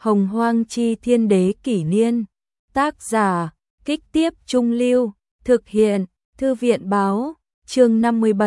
Hồng Hoang Chi Thiên Đế Kỷ Niên. Tác giả, Kích Tiếp Trung Lưu. Thực hiện, Thư viện Báo. Chương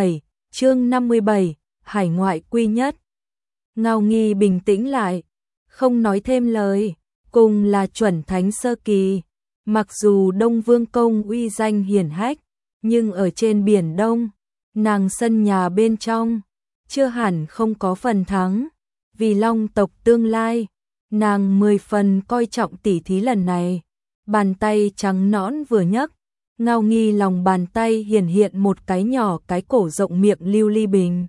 57, Hải ngoại quy nhất. Ngao Nghi bình tĩnh lại, không nói thêm lời, cùng là chuẩn thánh sơ kỳ. Mặc dù Đông Vương Công uy danh hiển hách, nhưng ở trên biển Đông, nàng sân nhà bên trong, chưa hẳn không có phần thắng. Vì Long tộc tương lai, nàng 10 phần coi trọng tỉ thí lần này. Bàn tay trắng nõn vừa nhấc, Ngao Nghi lòng bàn tay hiện một cái nhỏ cái cổ rộng miệng lưu ly bình.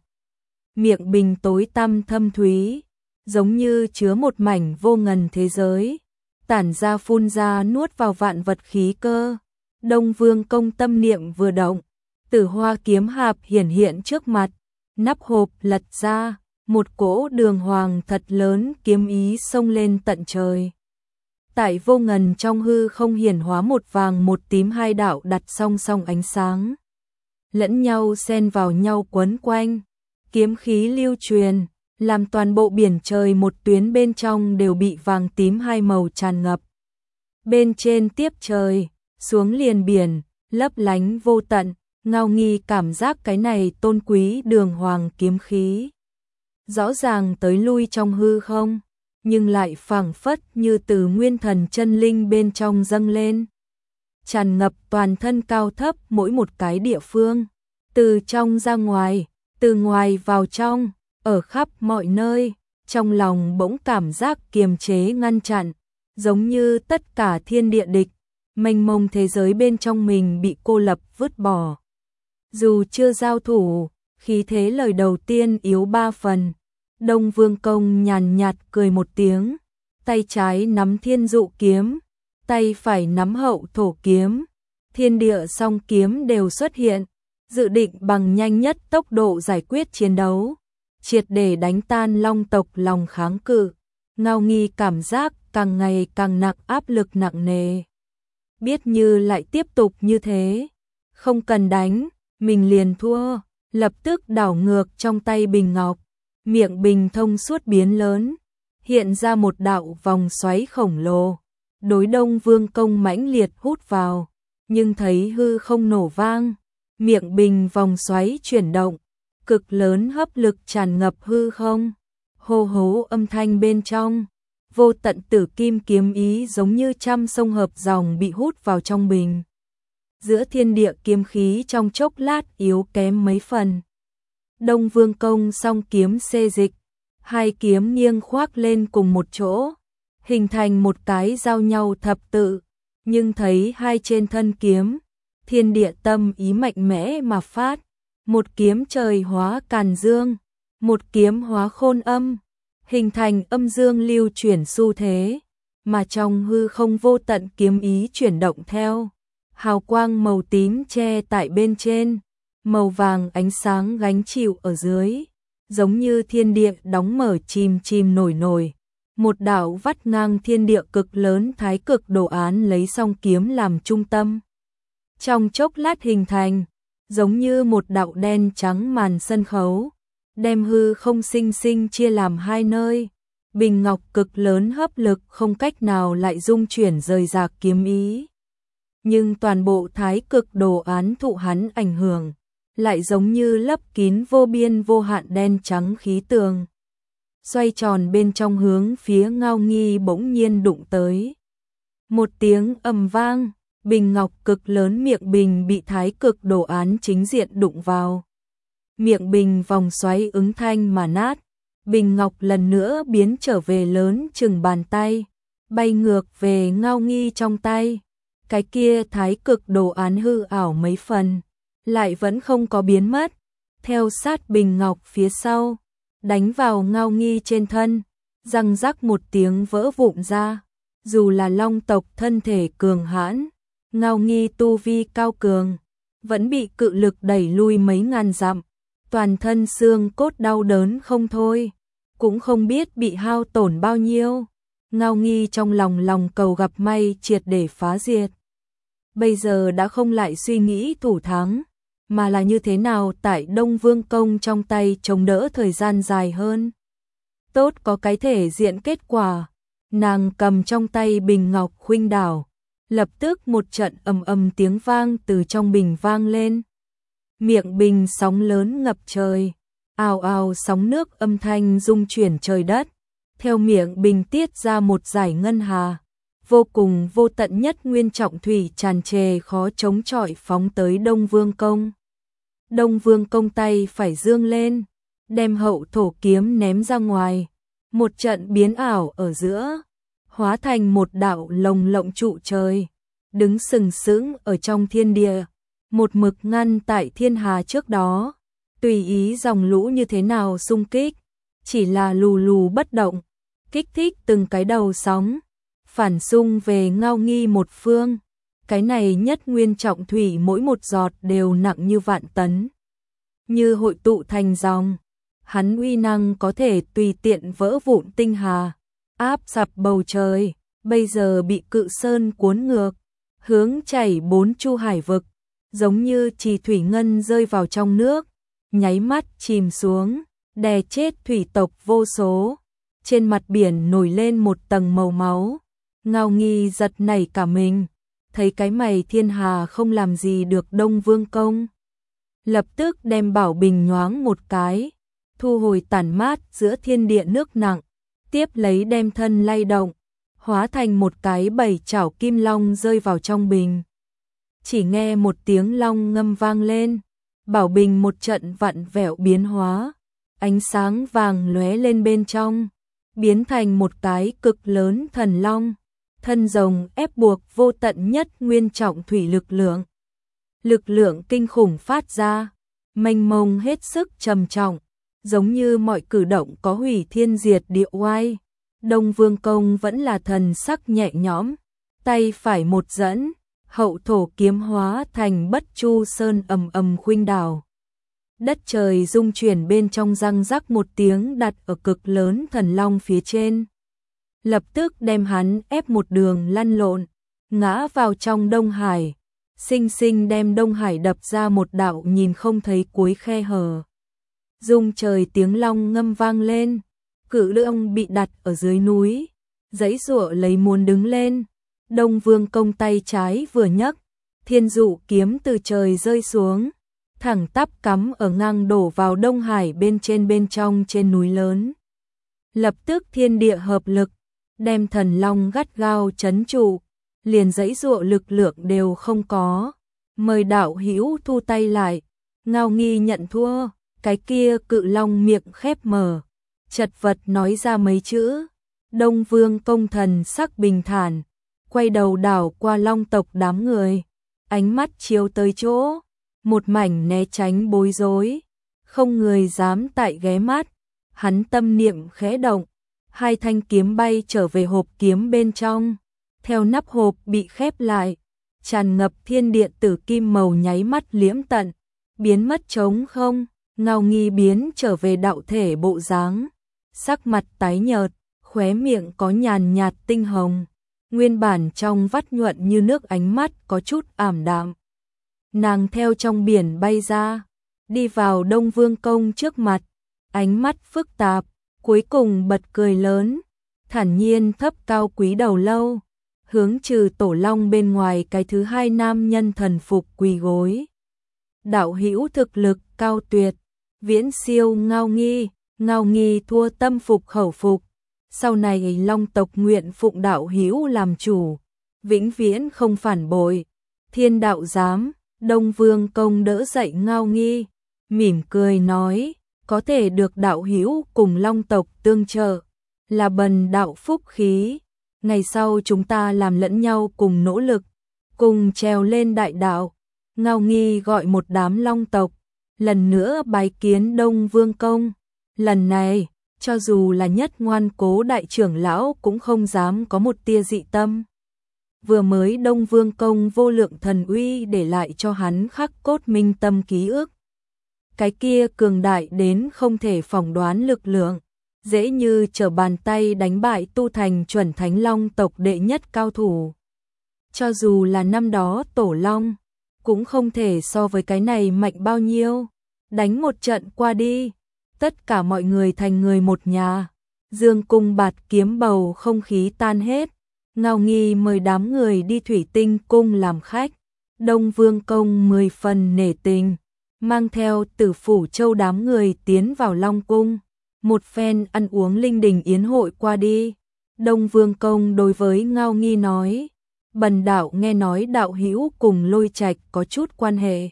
Miệng bình tối tăm thâm thúy, giống như chứa một mảnh vô ngần thế giới, tản ra phun ra nuốt vào vạn vật khí cơ. Đông Vương Công tâm niệm vừa động, Tử Hoa kiếm hạp hiện trước mặt, nắp hộp lật ra, một cỗ đường hoàng thật lớn kiếm ý xông lên tận trời. Tại vô ngần trong hư không hiển hóa một vàng một tím hai đạo đặt song song ánh sáng, lẫn nhau xen vào nhau quấn quanh, kiếm khí lưu truyền, làm toàn bộ biển trời một tuyến bên trong đều bị vàng tím hai màu tràn ngập. Bên trên tiếp trời, xuống liền biển, lấp lánh vô tận. Ngao Nghi cảm giác cái này tôn quý đường hoàng kiếm khí rõ ràng tới lui trong hư không, nhưng lại phảng phất như từ nguyên thần chân linh bên trong dâng lên, tràn ngập toàn thân cao thấp mỗi một cái địa phương, từ trong ra ngoài, từ ngoài vào trong, ở khắp mọi nơi. Trong lòng bỗng cảm giác kiềm chế ngăn chặn, giống như tất cả thiên địa địch, mênh mông thế giới bên trong mình bị cô lập vứt bỏ. Dù chưa giao thủ, khí thế lời đầu tiên yếu 3 phần. Đông Vương Công nhàn nhạt cười một tiếng, tay trái nắm Thiên Dụ kiếm, tay phải nắm Hậu Thổ kiếm, thiên địa song kiếm đều xuất hiện, dự định bằng nhanh nhất tốc độ giải quyết chiến đấu, triệt để đánh tan Long tộc lòng kháng cự. Ngao Nghi cảm giác càng ngày càng nặng, áp lực nặng nề. Biết như lại tiếp tục như thế, không cần đánh, mình liền thua. Lập tức đảo ngược trong tay bình ngọc, miệng bình thông suốt biến lớn, hiện ra một đạo vòng xoáy khổng lồ, đối Đông Vương Công mãnh liệt hút vào, nhưng thấy hư không nổ vang, miệng bình vòng xoáy chuyển động, cực lớn hấp lực tràn ngập hư không, hô hố âm thanh bên trong, vô tận tử kim kiếm ý giống như trăm sông hợp dòng bị hút vào trong bình. Giữa thiên địa kiếm khí trong chốc lát yếu kém mấy phần. Đông Vương Công song kiếm xê dịch, hai kiếm nghiêng khoác lên cùng một chỗ, hình thành một cái giao nhau thập tự, nhưng thấy hai trên thân kiếm, thiên địa tâm ý mạnh mẽ mà phát, một kiếm trời hóa càn dương, một kiếm hóa khôn âm, hình thành âm dương lưu chuyển xu thế, mà trong hư không vô tận kiếm ý chuyển động theo. Hào quang màu tím che tại bên trên, màu vàng ánh sáng gánh chịu ở dưới, giống như thiên địa đóng mở chìm nổi. Một đạo vắt ngang thiên địa cực lớn thái cực đồ án lấy song kiếm làm trung tâm. Trong chốc lát hình thành, giống như một đạo đen trắng màn sân khấu, đem hư không sinh chia làm hai nơi. Bình ngọc cực lớn hấp lực không cách nào lại dung chuyển rời rạc kiếm ý. Nhưng toàn bộ thái cực đồ án thụ hắn ảnh hưởng, lại giống như lấp kín vô biên vô hạn đen trắng khí tường. Xoay tròn bên trong hướng phía Ngao Nghi bỗng nhiên đụng tới. Một tiếng ầm vang, bình ngọc cực lớn miệng bình bị thái cực đồ án chính diện đụng vào. Miệng bình vòng xoáy ứng thanh mà nát, bình ngọc lần nữa biến trở về lớn chừng bàn tay, bay ngược về Ngao Nghi trong tay. Cái kia thái cực đồ án hư ảo mấy phần, lại vẫn không có biến mất, theo sát bình ngọc phía sau, đánh vào Ngao Nghi trên thân, răng rắc một tiếng vỡ vụn ra. Dù là Long tộc thân thể cường hãn, Ngao Nghi tu vi cao cường, vẫn bị cự lực đẩy lui mấy ngàn dặm, toàn thân xương cốt đau đớn không thôi, cũng không biết bị hao tổn bao nhiêu. Ngao Nghi trong lòng cầu gặp may triệt để phá diệt. Bây giờ đã không lại suy nghĩ thủ thắng, mà là như thế nào tại Đông Vương Công trong tay chống đỡ thời gian dài hơn. Tốt có cái thể diện kết quả, Nàng cầm trong tay bình ngọc khuynh đảo, lập tức một trận ầm ầm tiếng vang từ trong bình vang lên. Miệng bình sóng lớn ngập trời, ào ào sóng nước âm thanh rung chuyển trời đất. Theo miệng bình tiết ra một dải ngân hà, vô cùng vô tận nhất nguyên trọng thủy tràn trề khó chống chọi phóng tới Đông Vương Công. Đông Vương Công tay phải dương lên, đem hậu thổ kiếm ném ra ngoài, một trận biến ảo ở giữa, hóa thành một đạo lồng lộng trụ trời, đứng sừng sững ở trong thiên địa, một mực ngăn tại thiên hà trước đó, tùy ý dòng lũ như thế nào xung kích, chỉ là lù lù bất động, kích thích từng cái đầu sóng, phản xung về Ngao Nghi một phương. Cái này nhất nguyên trọng thủy mỗi một giọt đều nặng như vạn tấn, như hội tụ thành dòng, hắn uy năng có thể tùy tiện vỡ vụn tinh hà, áp sập bầu trời, bây giờ bị cự sơn cuốn ngược, hướng chảy bốn chu hải vực, giống như trì thủy ngân rơi vào trong nước, nháy mắt chìm xuống, đè chết thủy tộc vô số. Trên mặt biển nổi lên một tầng màu máu. Ngao Nghi giật nảy cả mình, thấy cái mày thiên hà không làm gì được Đông Vương Công. Lập tức đem bảo bình nhoáng một cái, thu hồi tản mát giữa thiên địa nước nặng, tiếp lấy đem thân lay động, hóa thành một cái bảy chảo kim long rơi vào trong bình. Chỉ nghe một tiếng long ngâm vang lên, bảo bình một trận vặn vẹo biến hóa, ánh sáng vàng lóe lên bên trong, biến thành một cái cực lớn thần long, thân rồng ép buộc vô tận nhất nguyên trọng thủy lực lượng. Lực lượng kinh khủng phát ra, mênh mông hết sức trầm trọng, giống như mọi cử động có hủy thiên diệt địa oai. Đông Vương Công vẫn là thần sắc nhẹ nhõm, tay phải một dẫn, hậu thổ kiếm hóa thành Bất Chu Sơn ầm ầm khuynh đảo. Đất trời rung chuyển bên trong răng rắc một tiếng đặt ở cực lớn thần long phía trên. Lập tức đem hắn ép một đường lăn lộn, ngã vào trong Đông Hải, sinh sinh đem Đông Hải đập ra một đạo nhìn không thấy cuối khe hở. Rung trời tiếng long ngâm vang lên, cự long bị đặt ở dưới núi, giãy giụa lấy muốn đứng lên. Đông Vương Công tay trái vừa nhấc, thiên dụ kiếm từ trời rơi xuống, thẳng tắp cắm ở ngang đổ vào Đông Hải bên trong trên núi lớn. Lập tức thiên địa hợp lực, đem thần long gắt gao trấn trụ, liền giãy giụa lực lượng đều không có. Mời đạo hữu thu tay lại. Ngao Nghi nhận thua, cái kia cự long miệng khép mở, chật vật nói ra mấy chữ. Đông Vương Công thần sắc bình thản, quay đầu đảo qua long tộc đám người, ánh mắt chiếu tới chỗ, một mảnh né tránh bối rối, không người dám tại ghé mắt. Hắn tâm niệm khẽ động, hai thanh kiếm bay trở về hộp kiếm bên trong, theo nắp hộp bị khép lại, tràn ngập thiên địa tử kim màu nháy mắt liễm tận, biến mất trống không. Ngao Nghi biến trở về đạo thể bộ dáng, sắc mặt tái nhợt, khóe miệng có nhàn nhạt tinh hồng, nguyên bản trong vắt nhuận như nước ánh mắt có chút ảm đạm. Nàng theo trong biển bay ra, đi vào Đông Vương Công trước mặt, ánh mắt phức tạp, cuối cùng bật cười lớn, thản nhiên thấp cao quý đầu lâu, hướng trừ tổ long bên ngoài cái thứ hai nam nhân thần phục quỳ gối. Đạo hữu thực lực cao tuyệt, viễn siêu Ngao Nghi. Ngao Nghi thua tâm phục khẩu phục, sau này long tộc nguyện phụng đạo hữu làm chủ, vĩnh viễn không phản bội. Thiên đạo giám. Đông Vương Công đỡ dậy Ngao Nghi, mỉm cười nói, có thể được đạo hữu cùng long tộc tương trợ, là bần đạo phúc khí. Ngày sau chúng ta làm lẫn nhau cùng nỗ lực, cùng trèo lên đại đạo. Ngao Nghi gọi một đám long tộc, lần nữa bái kiến Đông Vương Công. Lần này, cho dù là nhất ngoan cố đại trưởng lão cũng không dám có một tia dị tâm. Vừa mới Đông Vương Công vô lượng thần uy để lại cho hắn khắc cốt minh tâm ký ức. Cái kia cường đại đến không thể phỏng đoán lực lượng, dễ như trở bàn tay đánh bại tu thành chuẩn thánh long tộc đệ nhất cao thủ. Cho dù là năm đó tổ long, cũng không thể so với cái này mạnh bao nhiêu. Đánh một trận qua đi, tất cả mọi người thành người một nhà, Dương cung bạt kiếm bầu không khí tan hết. Ngao Nghi mời đám người đi Thủy Tinh cung làm khách. Đông Vương công 10 phần nể tình, mang theo Tử Phủ Châu đám người tiến vào Long cung. Một phen ăn uống linh đình yến hội qua đi, Đông Vương công đối với Ngao Nghi nói: "Bần đạo nghe nói đạo hữu cùng Lôi Trạch có chút quan hệ,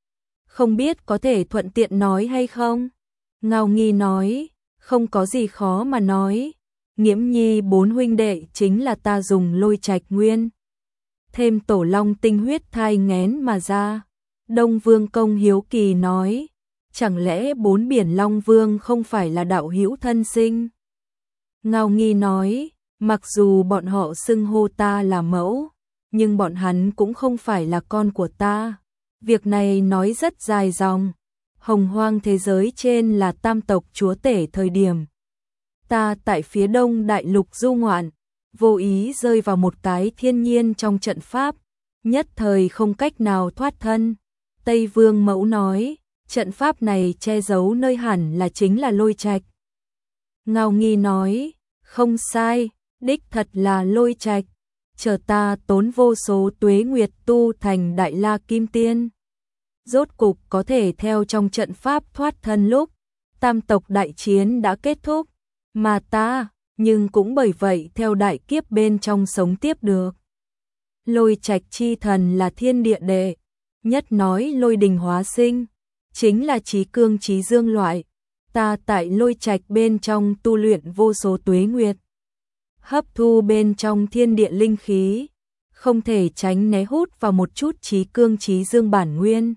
không biết có thể thuận tiện nói hay không?" Ngao Nghi nói: "Không có gì khó mà nói. Nghiễm Nhi 4 huynh đệ chính là ta dùng Lôi Trạch nguyên thêm tổ long tinh huyết thai nghén mà ra." Đông Vương công hiếu kỳ nói: "Chẳng lẽ 4 biển Long Vương không phải là đạo hữu thân sinh?" Ngao Nghi nói: "Mặc dù bọn họ xưng hô ta là mẫu, nhưng bọn hắn cũng không phải là con của ta. Việc này nói rất dài dòng. Hồng hoang thế giới trên là tam tộc chúa tể thời điểm. Ta tại phía đông đại lục du ngoạn, vô ý rơi vào một cái thiên nhiên trong trận pháp, nhất thời không cách nào thoát thân." Tây Vương mẫu nói: "Trận pháp này che giấu nơi hẳn là chính là Lôi Trạch." Ngao Nghi nói: "Không sai, đích thật là Lôi Trạch. Chờ ta tốn vô số tuế nguyệt tu thành Đại La Kim Tiên, rốt cục có thể theo trong trận pháp thoát thân lúc tam tộc đại chiến đã kết thúc, mà ta nhưng cũng bởi vậy theo đại kiếp bên trong sống tiếp được. Lôi Trạch chi thần là thiên địa đệ nhất nói lôi đình hóa sinh, chính là trí cương trí dương loại. Ta tại Lôi Trạch bên trong tu luyện vô số tuế nguyệt, hấp thu bên trong thiên địa linh khí, không thể tránh né hút vào một chút trí cương trí dương bản nguyên.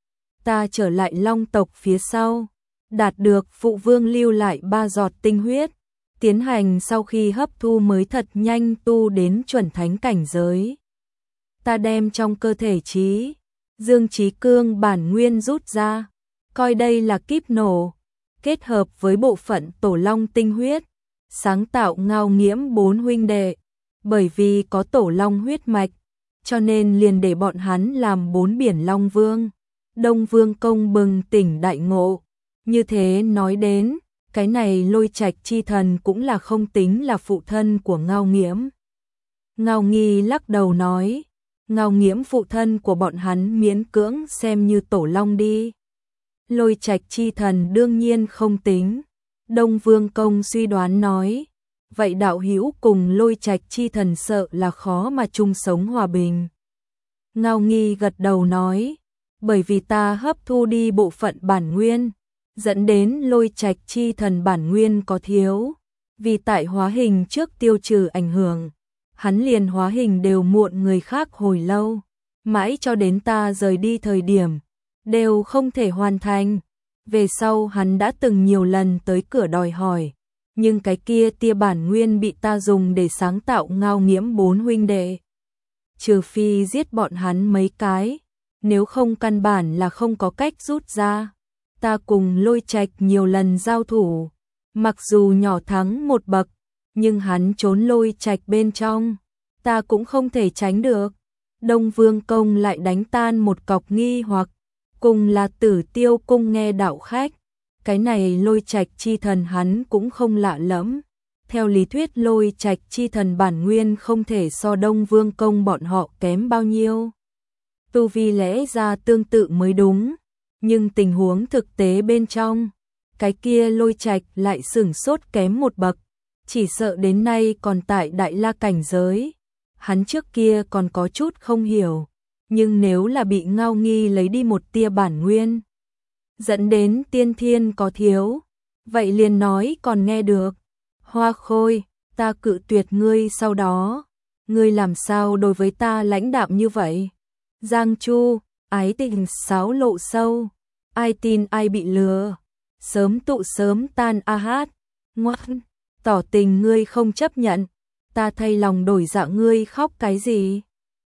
Ta trở lại Long tộc phía sau, đạt được phụ vương lưu lại 3 giọt tinh huyết, tiến hành sau khi hấp thu mới thật nhanh tu đến chuẩn thánh cảnh giới. Ta đem trong cơ thể trí dương trí cương bản nguyên rút ra, coi đây là kíp nổ, kết hợp với bộ phận tổ long tinh huyết, sáng tạo Ngao Nghiễm 4 huynh đệ. Bởi vì có tổ long huyết mạch, cho nên liền để bọn hắn làm 4 biển Long Vương." Đông Vương công bừng tỉnh đại ngộ. Như thế nói đến, cái này Lôi Trạch chi thần cũng là không tính là phụ thân của Ngao Nghiễm. Ngao Nghi lắc đầu nói: "Ngao Nghiễm phụ thân của bọn hắn miễn cưỡng xem như tổ long đi. Lôi Trạch chi thần đương nhiên không tính." Đông Vương công suy đoán nói: "Vậy đạo hữu cùng Lôi Trạch chi thần sợ là khó mà chung sống hòa bình." Ngao Nghi gật đầu nói: "Bởi vì ta hấp thu đi bộ phận bản nguyên, dẫn đến Lôi Trạch chi thần bản nguyên có thiếu. Vì tại hóa hình trước tiêu trừ ảnh hưởng, hắn liền hóa hình đều muộn người khác hồi lâu, mãi cho đến ta rời đi thời điểm, đều không thể hoàn thành. Về sau hắn đã từng nhiều lần tới cửa đòi hỏi, nhưng cái kia tia bản nguyên bị ta dùng để sáng tạo Ngao Nghiễm 4 huynh đệ. Trừ phi giết bọn hắn mấy cái, nếu không căn bản là không có cách rút ra. Ta cùng Lôi Trạch nhiều lần giao thủ, mặc dù nhỏ thắng một bậc, nhưng hắn trốn Lôi Trạch bên trong, ta cũng không thể tránh được." Đông Vương công lại đánh tan một cọc nghi hoặc, cùng là Tử Tiêu cung nghe đạo khách, cái này Lôi Trạch chi thần hắn cũng không lạ lẫm. Theo lý thuyết Lôi Trạch chi thần bản nguyên không thể so Đông Vương công bọn họ kém bao nhiêu, tu vi lẽ ra tương tự mới đúng, nhưng tình huống thực tế bên trong, cái kia Lôi Trạch lại sửng sốt kém một bậc, chỉ sợ đến nay còn tại Đại La cảnh giới. Hắn trước kia còn có chút không hiểu, nhưng nếu là bị Ngao Nghi lấy đi một tia bản nguyên, dẫn đến tiên thiên có thiếu, vậy liền nói còn nghe được. Hoa Khôi, ta cự tuyệt ngươi sau đó, ngươi làm sao đối với ta lãnh đạm như vậy? Giang Chu, ái tình sáo lộ sâu, ai tin ai bị lừa, sớm tụ sớm tan a hát, ngoan, tỏ tình ngươi không chấp nhận, ta thay lòng đổi dạ ngươi khóc cái gì?